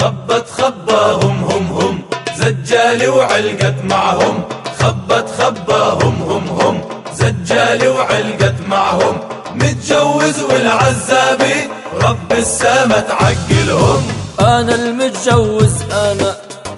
خبت خباهم هم زجالي وعلقت معهم، خبت خباهم هم زجالي وعلقت معهم، متجوز والعزابي رب السما تعقلهم. أنا المتجوز أنا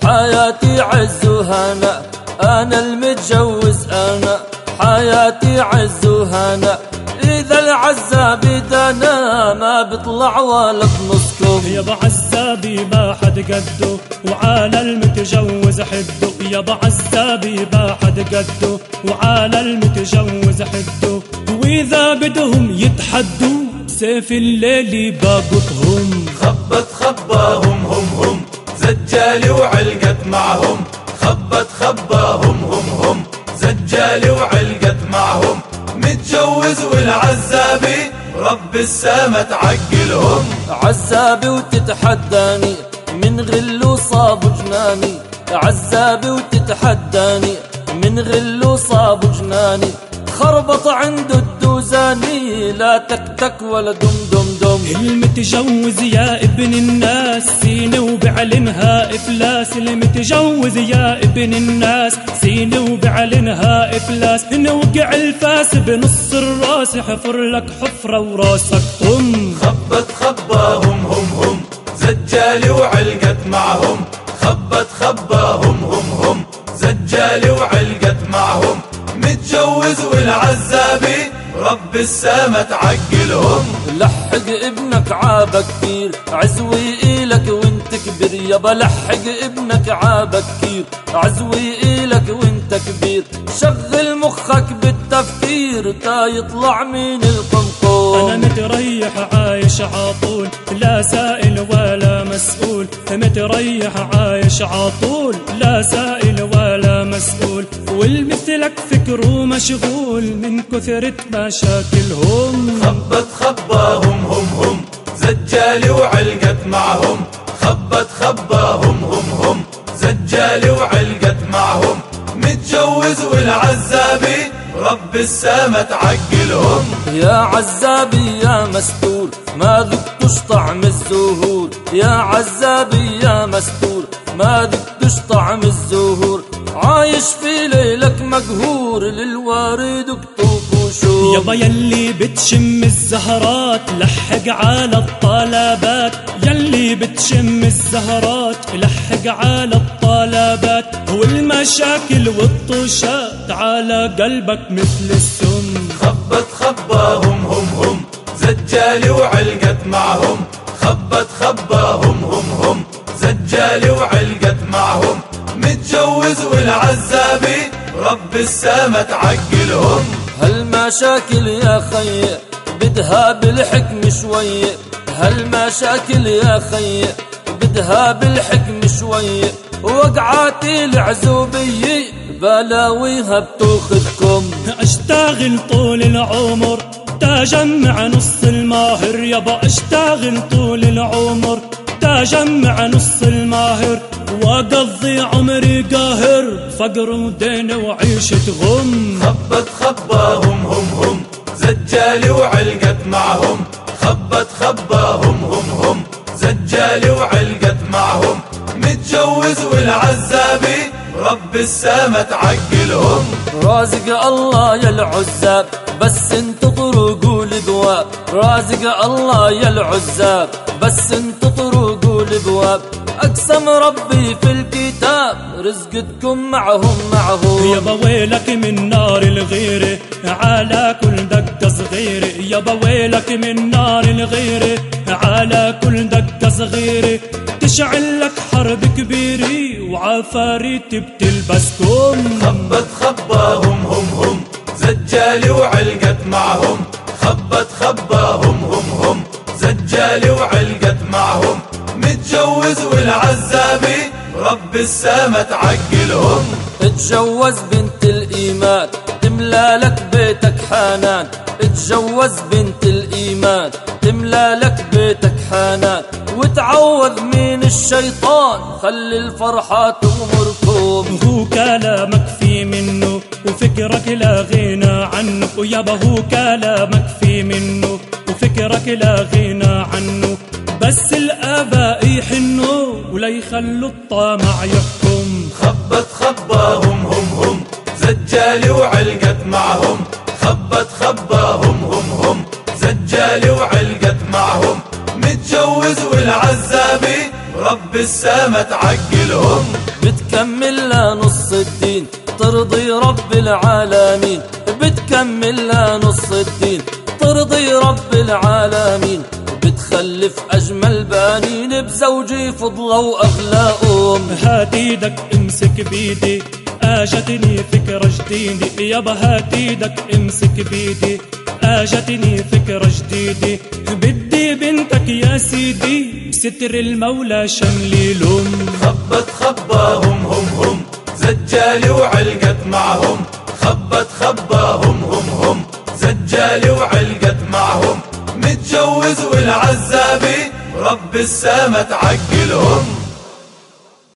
حياتي عز وهنا، أنا المتجوز أنا حياتي عز وهنا، إذا العزابي دانا ما بيطلع ولا بنصكم. يابا عزابي ما حد قده وعلى المتجوز حده، يابا عزابي ما حد قده وعلى المتجوز حده، وإذا بدهم يتحدوا بسيف الليل باقطهم. خبت خباهم هم زجالي وعلقت معهم، خبت خباهم هم زجالي وعلقت معهم، متجوز والعزابي رب السما تعقلهم. عزابي وتتحداني من غل وصاب جناني، عزابي وتتحداني من غل وصاب جناني، خربط عنده الدوزاني لا تكتك ولا دم دم دم. المتجوز يا ابن الناس سينة وبعلنها إفلاس، المتجوز يا ابن الناس سينة وبعلنها إفلاس، نوقع الفاس بنص الراس حفر لك حفرة وراسك طم. خبت خباهم هم زجالي وعلقت معهم، خبت خباهم هم زجالي وعلقت معهم، متجوز والعزابي رب السما تعقلهم. لحق ابنك عابه كتير عزوي إلك وانت كبير، يابا لحق ابنك عابه كتير عزوي إلك وانت كبير، شغل مخك بالتفكير تا يطلع من القمقم. أنا متريح عايش عطول لا سائل ولا مسؤول، متريح عايش عطول لا سائل ولا مسؤول، والمثلك فكره مشغول من كثرة مشاكلهم. خبت خباهم هم زجالي وعلقت معهم، خبت خباهم هم زجالي وعلقت معهم، متجوز والعزابي رب السما تعقلهم. يا عزابي يا مستور ما ذقتش طعم الزهور، يا عزابي يا مستور ما ذقتش طعم الزهور، عايش في ليلك مقهور للوارد وكتوب وشوم. يابا يلي بتشم الزهرات لحق على الطلبات، يلي بتشم الزهرات لحق على الطلبات، والمشاكل والطشات على قلبك مثل السم. خبت خباهم هم زجالي وعلقت معهم، خبت خباهم هم زجالي وعلقت معهم، متجوز والعزابي رب السما تعقلهم. هالمشاكل يا خي بدها بالحكم شوية، هالمشاكل يا خي بدها بالحكم شوية، وقعاتي العزوبية بلاويها بتاخذكم. اشتغل طول العمر تجمع نص الماهر، يابا اشتغل طول العمر تجمع نص الماهر، واقضي عمري قاهر فقر ودين وعيشة غم. خبت خباهم هم زجالي وعلقت معهم، خبت خباهم هم زجالي وعلقت معهم، متجوز والعزابي رب السما تعقلهم. رازق الله يا العزاب بس انت طرقوا الابواب، رازق الله يا العزاب بس انت طرقوا الابواب، اقسم ربي في الكتاب رزقكم معهم. يابا ويلك من نار الغيرة على كل دقة صغيرة، يابا ويلك من نار الغيرة على كل دقة صغيرة، تشعل لك حرب كبيرة وعفاريت بتلبسكم. خبت خباهم هم زجالي وعلقت معهم، خبت خباهم هم زجالي وعلقت معهم، متجوز والعزابي رب السما تعقلهم. اتجوز بنت الإيمان تملى لك بيتك حنان، اتجوز بنت الإيمان تملى لك بيتك حنان، وتعوذ من الشيطان خلي الفرحة تغمركم. هو كلامك في منه وفكرك لا غنى عنه، ويابا هو كلامك في منه وفكرك لا غنى عنه، بس الآباء يحنوا ولا يخلوا الطمع يحكم. خبت خباهم هم زجالي وعلقت معهم، خبت خباهم هم زجالي وعلقت معهم، متجوز والعزابي رب السما تعقلهم. بتكمل لنص الدين ترضي رب العالمين، بتكمل لنص الدين ترضي رب العالمين، بتخلف أجمل بنين بزوجي فضلة وأخلاقهم. هات ايدك امسك بيدي اجتني فكرة جديدة، يابا هات ايدك امسك بيدي اجتني فكرة جديدة، بدي بنتك يا سيدي بستر المولى شمليلهم. خبت خباهم هم زجالي وعلقت معهم، خبت خباهم هم زجالي وعلقت معهم، متجوز والعزابي رب السما تعقلهم.